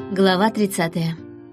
Глава 30.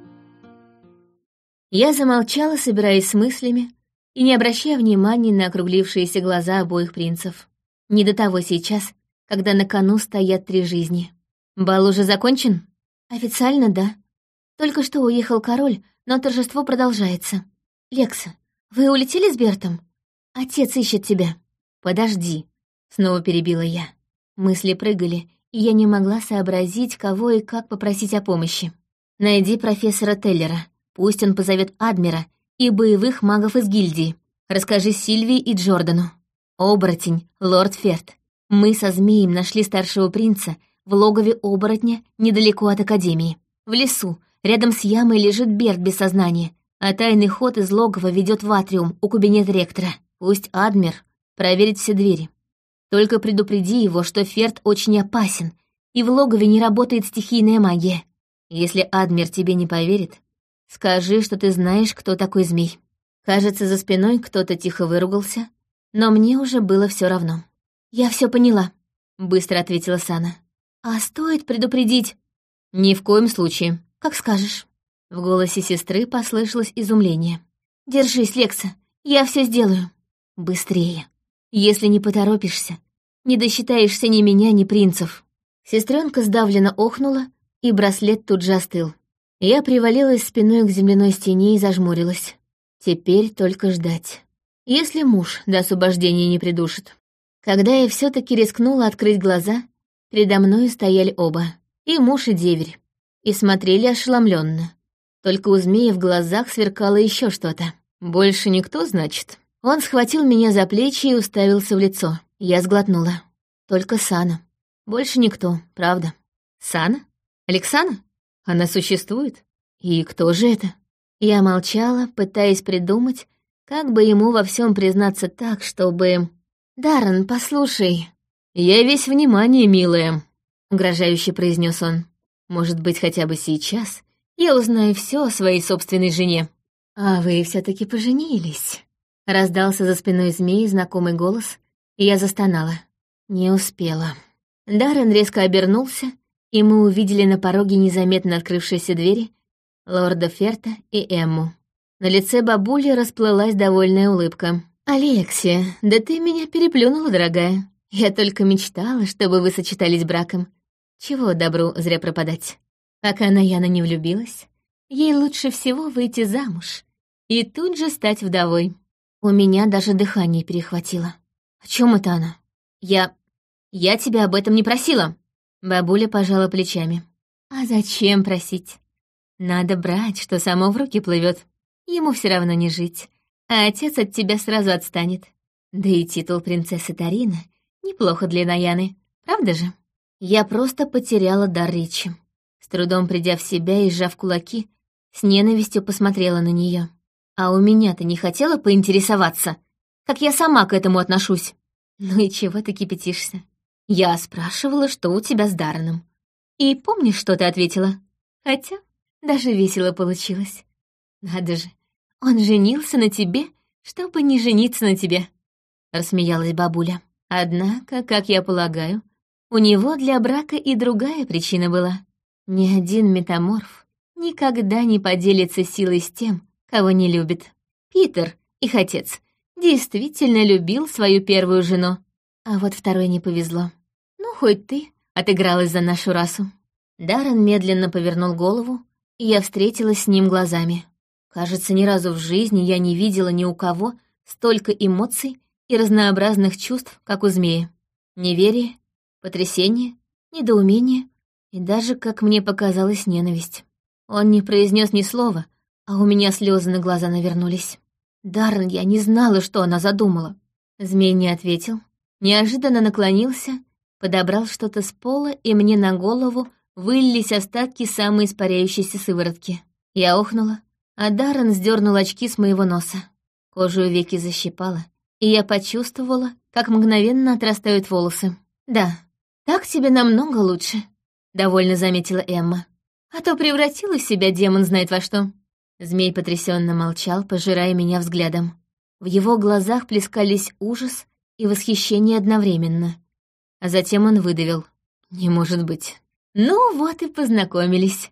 Я замолчала, собираясь с мыслями, и не обращая внимания на округлившиеся глаза обоих принцев. Не до того сейчас, когда на кону стоят 3 жизни. Бал уже закончен? Официально, да. Только что уехал король, но торжество продолжается. Лекса, вы улетели с Бертом? Отец ищет тебя. Подожди, снова перебила я. Мысли прыгали, и я не могла сообразить, кого и как попросить о помощи. Найди профессора Теллера, пусть он позовет Адмира и боевых магов из гильдии. Расскажи Сильвии и Джордану. Оборотень, лорд Ферт. Мы со змеем нашли старшего принца в логове оборотня недалеко от Академии. В лесу, рядом с ямой, лежит Берт без сознания, а тайный ход из логова ведет в атриум у кабинета ректора. Пусть Адмир проверит все двери. Только предупреди его, что Ферт очень опасен, и в логове не работает стихийная магия. Если Адмир тебе не поверит, скажи, что ты знаешь, кто такой змей. Кажется, за спиной кто-то тихо выругался, но мне уже было все равно. «Я все поняла», — быстро ответила Сана. «А стоит предупредить?» «Ни в коем случае. Как скажешь». В голосе сестры послышалось изумление. «Держись, Лекса, я все сделаю. Быстрее. Если не поторопишься, не досчитаешься ни меня, ни принцев». Сестренка сдавленно охнула, и браслет тут же остыл. Я привалилась спиной к земляной стене и зажмурилась. Теперь только ждать. Если муж до освобождения не придушит. Когда я все таки рискнула открыть глаза, передо мной стояли оба. И муж, и деверь. И смотрели ошеломленно. Только у змея в глазах сверкало еще что-то. «Больше никто, значит?» Он схватил меня за плечи и уставился в лицо. Я сглотнула. Только Сана. Больше никто, правда. Сана? Александра? Она существует? И кто же это? Я молчала, пытаясь придумать, как бы ему во всем признаться так, чтобы... «Даррен, послушай». «Я весь внимание, милая», — угрожающе произнес он. «Может быть, хотя бы сейчас я узнаю все о своей собственной жене». «А вы все-таки поженились?» Раздался за спиной змеи знакомый голос, и я застонала. Не успела. Даррен резко обернулся, и мы увидели на пороге незаметно открывшиеся двери лорда Ферта и Эмму. На лице бабули расплылась довольная улыбка. «Алексия, да ты меня переплюнула, дорогая. Я только мечтала, чтобы вы сочетались браком. Чего добру зря пропадать. Пока Наяна не влюбилась, ей лучше всего выйти замуж и тут же стать вдовой». У меня даже дыхание перехватило. «О чем это она?» Я тебя об этом не просила!» Бабуля пожала плечами. «А зачем просить? Надо брать, что само в руки плывет. Ему все равно не жить, а отец от тебя сразу отстанет. Да и титул принцессы Тарина неплохо для Наяны, правда же?» Я просто потеряла дар речи. С трудом придя в себя и сжав кулаки, с ненавистью посмотрела на нее. «А у меня-то не хотела поинтересоваться, как я сама к этому отношусь?» «Ну и чего ты кипятишься? Я спрашивала, что у тебя с Дарреном. И помнишь, что ты ответила? Хотя даже весело получилось. Надо же, он женился на тебе, чтобы не жениться на тебе», — рассмеялась бабуля. «Однако, как я полагаю, у него для брака и другая причина была. Ни один метаморф никогда не поделится силой с тем, кого не любит. Питер, их отец, действительно любил свою первую жену, а вот второй не повезло. Ну, хоть ты отыгралась за нашу расу». Даррен медленно повернул голову, и я встретилась с ним глазами. Кажется, ни разу в жизни я не видела ни у кого столько эмоций и разнообразных чувств, как у змея. Неверие, потрясение, недоумение и даже, как мне показалось, ненависть. Он не произнес ни слова, а у меня слезы на глаза навернулись. «Даррен, я не знала, что она задумала». Змей не ответил, неожиданно наклонился, подобрал что-то с пола, и мне на голову вылились остатки самой испаряющейся сыворотки. Я охнула, а Даррен сдернул очки с моего носа. Кожу у веки защипала, и я почувствовала, как мгновенно отрастают волосы. «Да, так тебе намного лучше», — довольно заметила Эмма. «А то превратила себя демон знает во что». Змей потрясенно молчал, пожирая меня взглядом. В его глазах плескались ужас и восхищение одновременно. А затем он выдавил. «Не может быть». «Ну вот и познакомились», —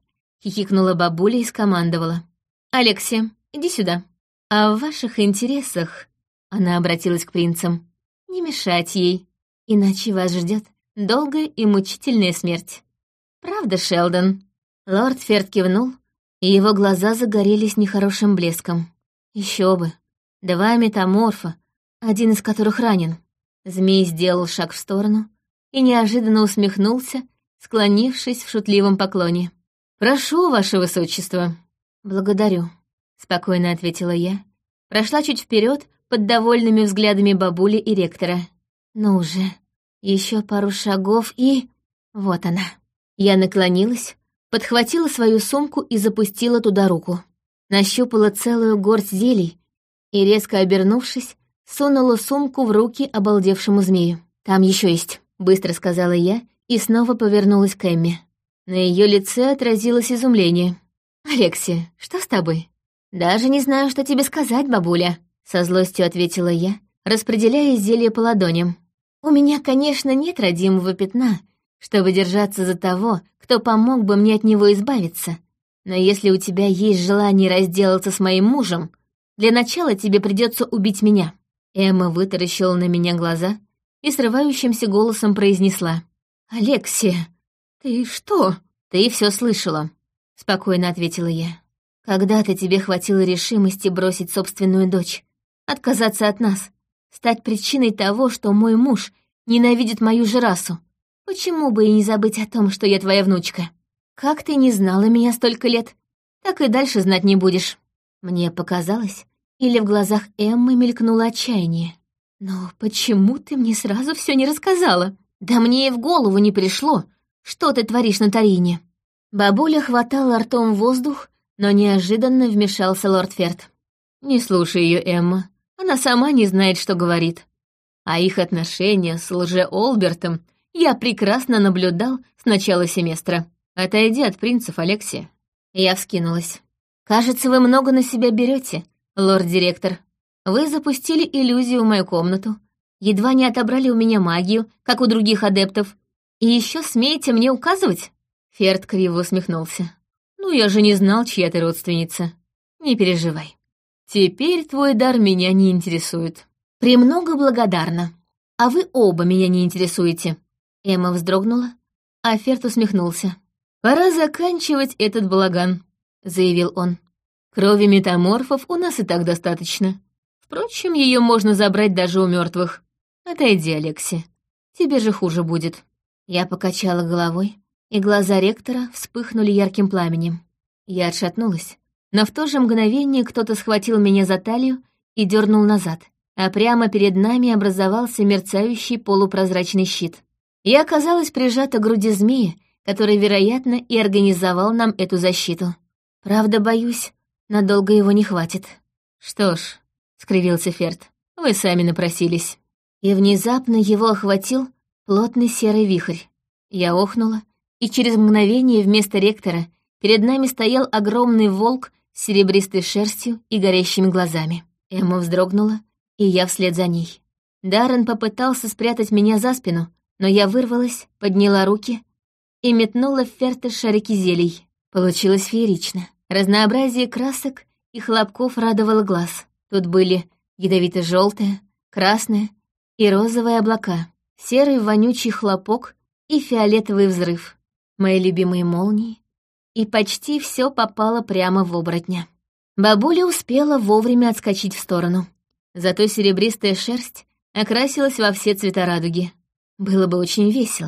хихикнула бабуля и скомандовала. «Алексия, иди сюда. А в ваших интересах...» Она обратилась к принцам. «Не мешать ей, иначе вас ждет долгая и мучительная смерть. Правда, Шелдон?» Лорд Ферд кивнул, и его глаза загорелись нехорошим блеском. Еще бы. 2 метаморфа, один из которых ранен. Змей сделал шаг в сторону и неожиданно усмехнулся, склонившись в шутливом поклоне. «Прошу, ваше высочество». «Благодарю», — спокойно ответила я. Прошла чуть вперед под довольными взглядами бабули и ректора. «Ну уже, еще пару шагов и... вот она». Я наклонилась, подхватила свою сумку и запустила туда руку. Нащупала целую горсть зелий и, резко обернувшись, сунула сумку в руки обалдевшему змею. «Там еще есть», — быстро сказала я и снова повернулась к Эмме. На ее лице отразилось изумление. «Алексия, что с тобой?» «Даже не знаю, что тебе сказать, бабуля», — со злостью ответила я, распределяя зелье по ладоням. «У меня, конечно, нет родимого пятна, чтобы держаться за того, кто помог бы мне от него избавиться. Но если у тебя есть желание разделаться с моим мужем, для начала тебе придется убить меня». Эмма вытаращила на меня глаза и срывающимся голосом произнесла. «Алексия, ты что?» «Ты все слышала», — спокойно ответила я. «Когда-то тебе хватило решимости бросить собственную дочь, отказаться от нас, стать причиной того, что мой муж ненавидит мою же расу. Почему бы и не забыть о том, что я твоя внучка? Как ты не знала меня столько лет, так и дальше знать не будешь». Мне показалось, или в глазах Эммы мелькнуло отчаяние. «Но почему ты мне сразу все не рассказала? Да мне и в голову не пришло, что ты творишь на Тарине». Бабуля хватала ртом воздух, но неожиданно вмешался лорд Ферд. «Не слушай ее, Эмма, она сама не знает, что говорит. А их отношения с лже-Олбертом я прекрасно наблюдал с начала семестра. Отойди от принцев, Алексия». Я вскинулась. «Кажется, вы много на себя берете, лорд-директор. Вы запустили иллюзию в мою комнату, едва не отобрали у меня магию, как у других адептов, и еще смеете мне указывать?» Ферд криво усмехнулся. «Ну, я же не знал, чья ты родственница. Не переживай. Теперь твой дар меня не интересует». «Премного благодарна. А вы оба меня не интересуете». Эмма вздрогнула, а Ферд усмехнулся. «Пора заканчивать этот балаган», — заявил он. «Крови метаморфов у нас и так достаточно. Впрочем, ее можно забрать даже у мертвых. Отойди, Алекси. Тебе же хуже будет». Я покачала головой, и глаза ректора вспыхнули ярким пламенем. Я отшатнулась, но в то же мгновение кто-то схватил меня за талию и дернул назад, а прямо перед нами образовался мерцающий полупрозрачный щит. Я оказалась прижата к груди змея, который, вероятно, и организовал нам эту защиту. Правда, боюсь, надолго его не хватит. «Что ж», — скривился Ферд, — «вы сами напросились». И внезапно его охватил плотный серый вихрь. Я охнула, и через мгновение вместо ректора перед нами стоял огромный волк с серебристой шерстью и горящими глазами. Эмма вздрогнула, и я вслед за ней. Даррен попытался спрятать меня за спину, но я вырвалась, подняла руки и метнула в Ферта шарики зелий. Получилось феерично. Разнообразие красок и хлопков радовало глаз. Тут были ядовито-желтые, красные и розовые облака, серый вонючий хлопок и фиолетовый взрыв, мои любимые молнии, и почти все попало прямо в оборотня. Бабуля успела вовремя отскочить в сторону. Зато серебристая шерсть окрасилась во все цвета радуги. Было бы очень весело,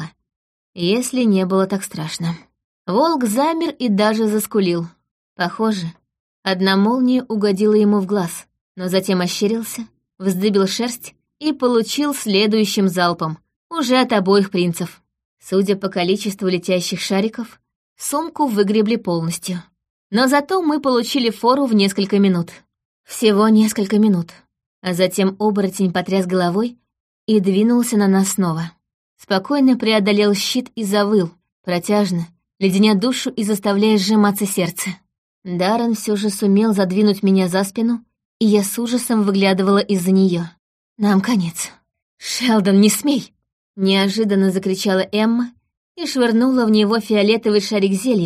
если не было так страшно. Волк замер и даже заскулил. Похоже, одна молния угодила ему в глаз, но затем ощерился, вздыбил шерсть и получил следующим залпом, уже от обоих принцев. Судя по количеству летящих шариков, сумку выгребли полностью. Но зато мы получили фору в несколько минут. Всего несколько минут. А затем оборотень потряс головой и двинулся на нас снова. Спокойно преодолел щит и завыл, протяжно, леденя душу и заставляя сжиматься сердце. Даррен все же сумел задвинуть меня за спину, и я с ужасом выглядывала из-за нее. Нам конец. «Шелдон, не смей!» — неожиданно закричала Эмма и швырнула в него фиолетовый шарик зелья,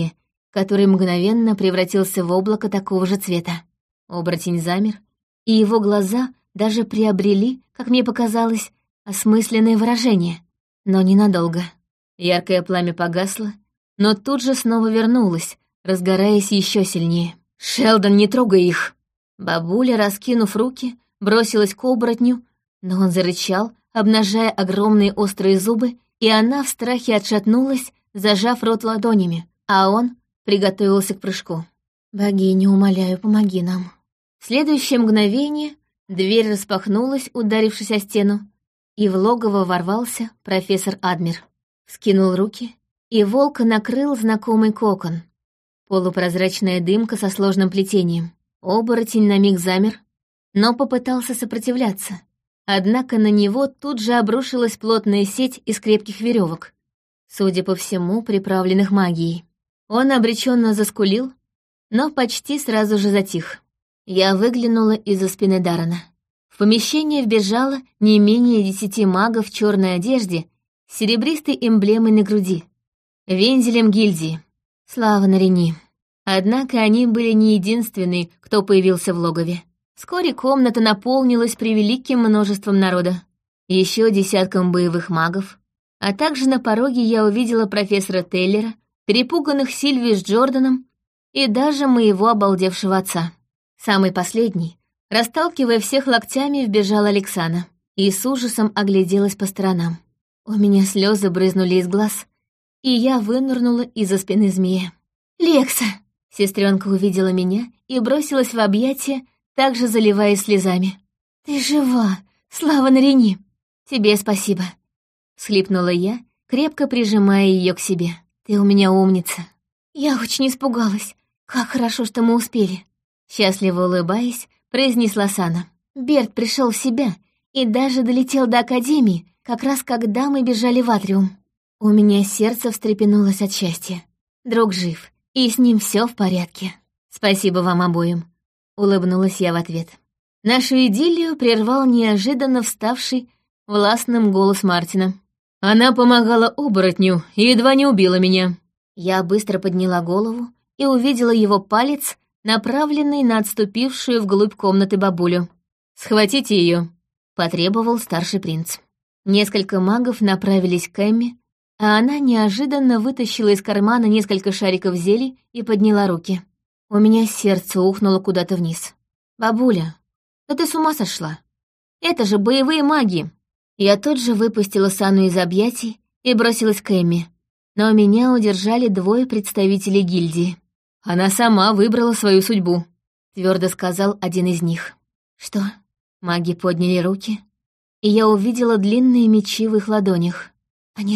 который мгновенно превратился в облако такого же цвета. Оборотень замер, и его глаза даже приобрели, как мне показалось, осмысленное выражение, но ненадолго. Яркое пламя погасло, но тут же снова вернулось, разгораясь еще сильнее. «Шелдон, не трогай их!» Бабуля, раскинув руки, бросилась к оборотню, но он зарычал, обнажая огромные острые зубы, и она в страхе отшатнулась, зажав рот ладонями, а он приготовился к прыжку. «Богиня, умоляю, помоги нам». В следующее мгновение дверь распахнулась, ударившись о стену, и в логово ворвался профессор Адмир. Скинул руки, и волка накрыл знакомый кокон. Полупрозрачная дымка со сложным плетением. Оборотень на миг замер, но попытался сопротивляться. Однако на него тут же обрушилась плотная сеть из крепких веревок, судя по всему, приправленных магией. Он обреченно заскулил, но почти сразу же затих. Я выглянула из-за спины Даррена. В помещение вбежало не менее 10 магов в черной одежде с серебристой эмблемой на груди, вензелем гильдии. Слава Нарени. Однако они были не единственные, кто появился в логове. Вскоре комната наполнилась превеликим множеством народа, еще десятком боевых магов, а также на пороге я увидела профессора Теллера, перепуганных Сильви с Джорданом и даже моего обалдевшего отца. Самый последний, расталкивая всех локтями, вбежала Александра и с ужасом огляделась по сторонам. У меня слезы брызнули из глаз, и я вынырнула из-за спины змея. «Лекса!» Сестренка увидела меня и бросилась в объятия, также заливаясь слезами. «Ты жива! Слава Нарени!» «Тебе спасибо!» — всхлипнула я, крепко прижимая ее к себе. «Ты у меня умница!» «Я очень испугалась. Как хорошо, что мы успели!» Счастливо улыбаясь, произнесла Сана. «Берт пришел в себя и даже долетел до Академии, как раз когда мы бежали в Атриум. У меня сердце встрепенулось от счастья. Друг жив, и с ним все в порядке. Спасибо вам обоим», — улыбнулась я в ответ. Нашу идиллию прервал неожиданно вставший властным голос Мартина. «Она помогала оборотню и едва не убила меня». Я быстро подняла голову и увидела его палец, направленный на отступившую вглубь комнаты бабулю. «Схватите ее», — потребовал старший принц. Несколько магов направились к Эмме, а она неожиданно вытащила из кармана несколько шариков зелий и подняла руки. У меня сердце ухнуло куда-то вниз. «Бабуля, да ты с ума сошла? Это же боевые маги!» Я тут же выпустила Сану из объятий и бросилась к Эмме, но меня удержали 2 представителей гильдии. «Она сама выбрала свою судьбу», — твердо сказал один из них. «Что?» Маги подняли руки, и я увидела длинные мечи в их ладонях. Они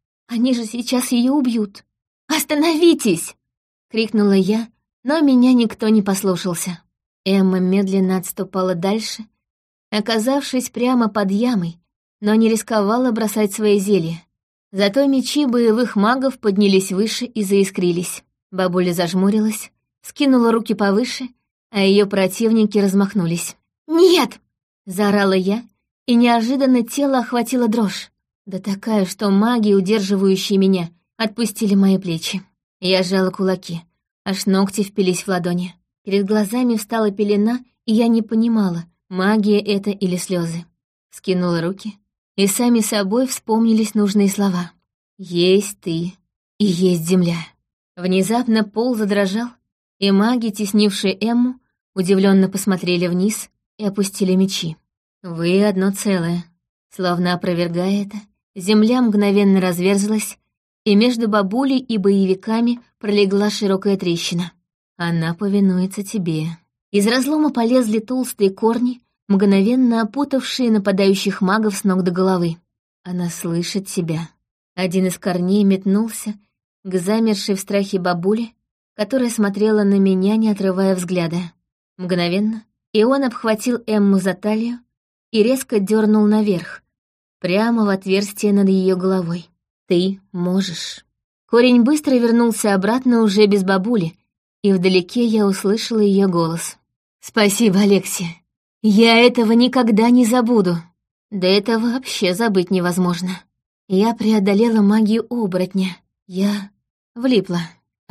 же сейчас ее убьют. «Остановитесь!» — крикнула я, но меня никто не послушался. Эмма медленно отступала дальше, оказавшись прямо под ямой, но не рисковала бросать свои зелья. Зато мечи боевых магов поднялись выше и заискрились. Бабуля зажмурилась, скинула руки повыше, а ее противники размахнулись. «Нет!» — заорала я, и неожиданно тело охватило дрожь. Да такая, что маги, удерживающие меня, отпустили мои плечи. Я сжала кулаки, аж ногти впились в ладони. Перед глазами встала пелена, и я не понимала, магия это или слезы. Скинула руки, и сами собой вспомнились нужные слова. «Есть ты, и есть земля». Внезапно пол задрожал, и маги, теснившие Эмму, удивленно посмотрели вниз и опустили мечи. «Вы одно целое». Словно опровергая это, земля мгновенно разверзлась, и между бабулей и боевиками пролегла широкая трещина. «Она повинуется тебе». Из разлома полезли толстые корни, мгновенно опутавшие нападающих магов с ног до головы. «Она слышит тебя». Один из корней метнулся к замершей в страхе бабуле, которая смотрела на меня, не отрывая взгляда. Мгновенно, и он обхватил Эмму за талию и резко дернул наверх, прямо в отверстие над ее головой. «Ты можешь». Корень быстро вернулся обратно уже без бабули, и вдалеке я услышала ее голос. «Спасибо, Алексия. Я этого никогда не забуду». Да это вообще забыть невозможно. Я преодолела магию оборотня. Я влипла.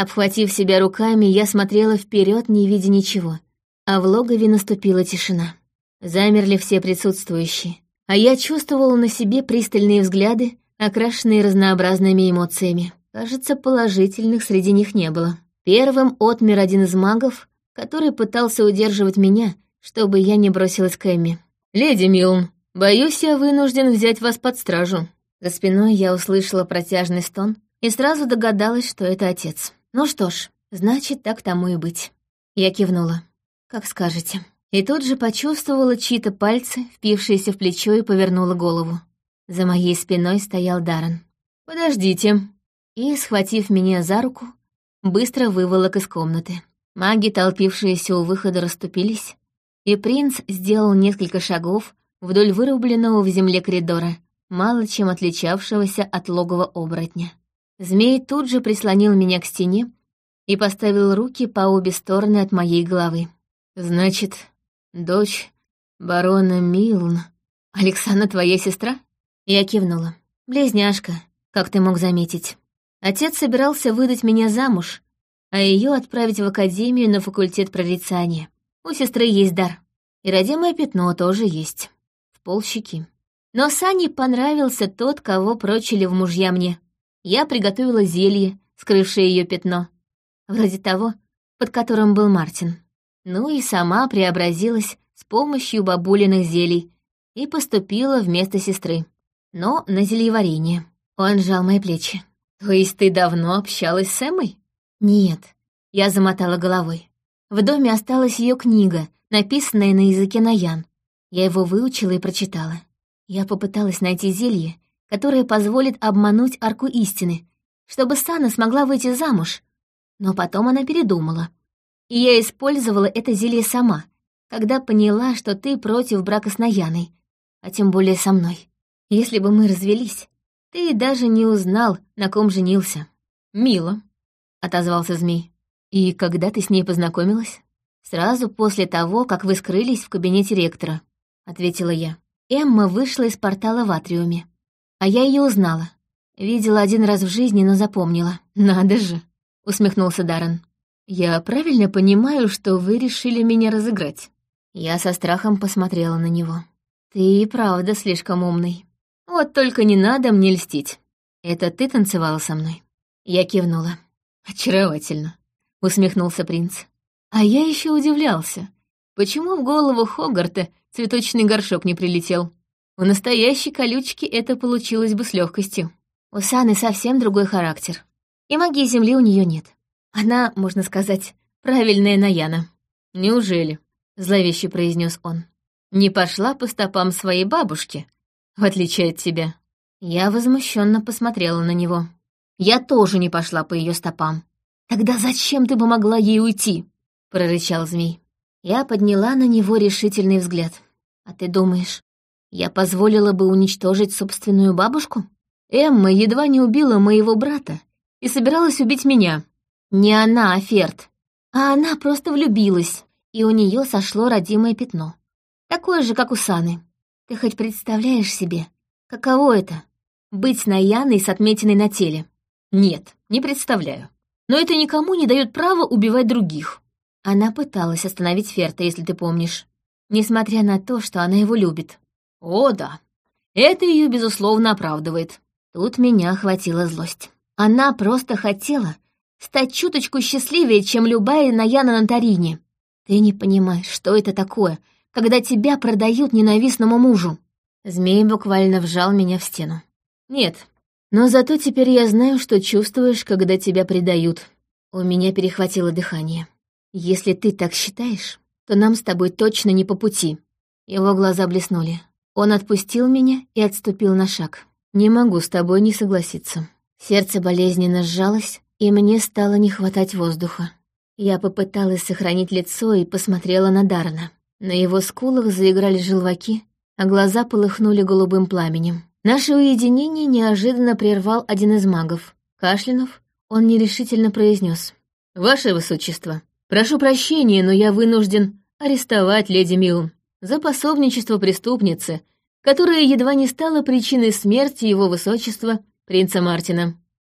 Обхватив себя руками, я смотрела вперед, не видя ничего, а в логове наступила тишина. Замерли все присутствующие, а я чувствовала на себе пристальные взгляды, окрашенные разнообразными эмоциями. Кажется, положительных среди них не было. Первым отмер один из магов, который пытался удерживать меня, чтобы я не бросилась к Эмми. «Леди Милн, боюсь, я вынужден взять вас под стражу». За спиной я услышала протяжный стон и сразу догадалась, что это отец. Ну что ж, значит, так тому и быть. Я кивнула. «Как скажете». И тут же почувствовала чьи-то пальцы, впившиеся в плечо, и повернула голову. За моей спиной стоял Даррен. «Подождите». И, схватив меня за руку, быстро выволок из комнаты. Маги, толпившиеся у выхода, расступились, и принц сделал несколько шагов вдоль вырубленного в земле коридора, мало чем отличавшегося от логова оборотня. Змей тут же прислонил меня к стене и поставил руки по обе стороны от моей головы. «Значит, дочь барона Милн. Александра твоя сестра?» Я кивнула. «Близняшка, как ты мог заметить. Отец собирался выдать меня замуж, а ее отправить в академию на факультет прорицания. У сестры есть дар. И родимое пятно тоже есть. В полщеки. Но Сане понравился тот, кого прочили в мужья мне. Я приготовила зелье, скрывшее ее пятно. Вроде того, под которым был Мартин. Ну и сама преобразилась с помощью бабулиных зелий и поступила вместо сестры. Но на зельеварение. Он сжал мои плечи. «То есть ты давно общалась с Эммой?» «Нет», — я замотала головой. В доме осталась ее книга, написанная на языке наян. Я его выучила и прочитала. Я попыталась найти зелье, которое позволит обмануть арку истины, чтобы Сана смогла выйти замуж. Но потом она передумала. И я использовала это зелье сама, когда поняла, что ты против брака с Наяной, а тем более со мной. Если бы мы развелись, ты даже не узнал, на ком женился». «Мило», — отозвался змей. «И когда ты с ней познакомилась?» «Сразу после того, как вы скрылись в кабинете ректора», — ответила я. Эмма вышла из портала в атриуме. А я ее узнала. Видела один раз в жизни, но запомнила. «Надо же», — усмехнулся Даррен. «Я правильно понимаю, что вы решили меня разыграть?» Я со страхом посмотрела на него. «Ты и правда слишком умный. Вот только не надо мне льстить. Это ты танцевала со мной?» Я кивнула. «Очаровательно», — усмехнулся принц. «А я еще удивлялся, почему в голову Хогарта цветочный горшок не прилетел. У настоящей колючки это получилось бы с легкостью. У Саны совсем другой характер, и магии земли у нее нет. Она, можно сказать, правильная Наяна». «Неужели?» — зловеще произнес он. «Не пошла по стопам своей бабушки, в отличие от тебя?» Я возмущенно посмотрела на него. «Я тоже не пошла по ее стопам». «Тогда зачем ты помогла ей уйти?» — прорычал змей. Я подняла на него решительный взгляд. «А ты думаешь, я позволила бы уничтожить собственную бабушку? Эмма едва не убила моего брата и собиралась убить меня. Не она, а Ферд. А она просто влюбилась, и у нее сошло родимое пятно. Такое же, как у Саны. Ты хоть представляешь себе, каково это — быть Наяной с отметиной на теле?» «Нет, не представляю. Но это никому не дает права убивать других». Она пыталась остановить Ферта, если ты помнишь, несмотря на то, что она его любит. «О, да. Это ее, безусловно, оправдывает». Тут меня охватила злость. Она просто хотела стать чуточку счастливее, чем любая Наяна на Тарине. Ты не понимаешь, что это такое, когда тебя продают ненавистному мужу. Змей буквально вжал меня в стену. «Нет, но зато теперь я знаю, что чувствуешь, когда тебя предают». У меня перехватило дыхание. «Если ты так считаешь, то нам с тобой точно не по пути». Его глаза блеснули. Он отпустил меня и отступил на шаг. «Не могу с тобой не согласиться». Сердце болезненно сжалось, и мне стало не хватать воздуха. Я попыталась сохранить лицо и посмотрела на Даррена. На его скулах заиграли желваки, а глаза полыхнули голубым пламенем. Наше уединение неожиданно прервал один из магов. Кашлянув, он нерешительно произнес: «Ваше высочество, прошу прощения, но я вынужден арестовать леди Милн за пособничество преступницы, которая едва не стала причиной смерти его высочества, принца Мартина».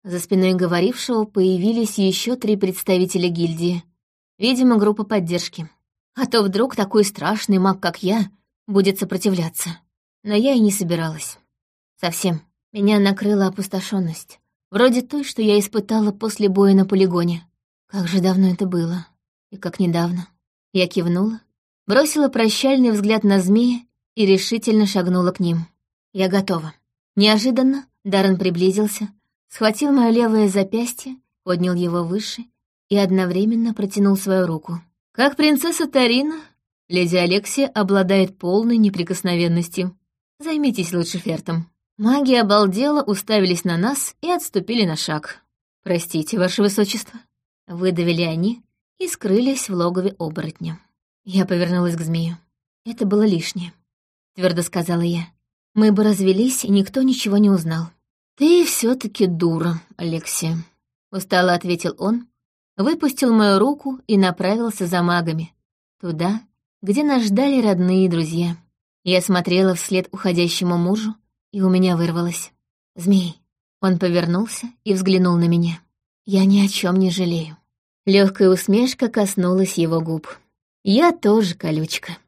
За спиной говорившего появились еще 3 представителя гильдии. Видимо, группа поддержки. А то вдруг такой страшный маг, как я, будет сопротивляться. Но я и не собиралась. Совсем. Меня накрыла опустошенность, вроде той, что я испытала после боя на полигоне. Как же давно это было. И как недавно. Я кивнула, бросила прощальный взгляд на змея и решительно шагнула к ним. Я готова. Неожиданно Даррен приблизился, схватил мое левое запястье, поднял его выше и одновременно протянул свою руку. Как принцесса Тарина, леди Алексия обладает полной неприкосновенностью. Займитесь лучше фертом. Маги обалдело уставились на нас и отступили на шаг. «Простите, ваше высочество», — выдавили они и скрылись в логове оборотня. Я повернулась к змею. «Это было лишнее», — твердо сказала я. «Мы бы развелись, и никто ничего не узнал». «Ты все-таки дура, Алексия», — устало ответил он, выпустил мою руку и направился за магами, туда, где нас ждали родные и друзья. Я смотрела вслед уходящему мужу, и у меня вырвалось: «Змей». Он повернулся и взглянул на меня. «Я ни о чем не жалею». Легкая усмешка коснулась его губ. «Я тоже колючка».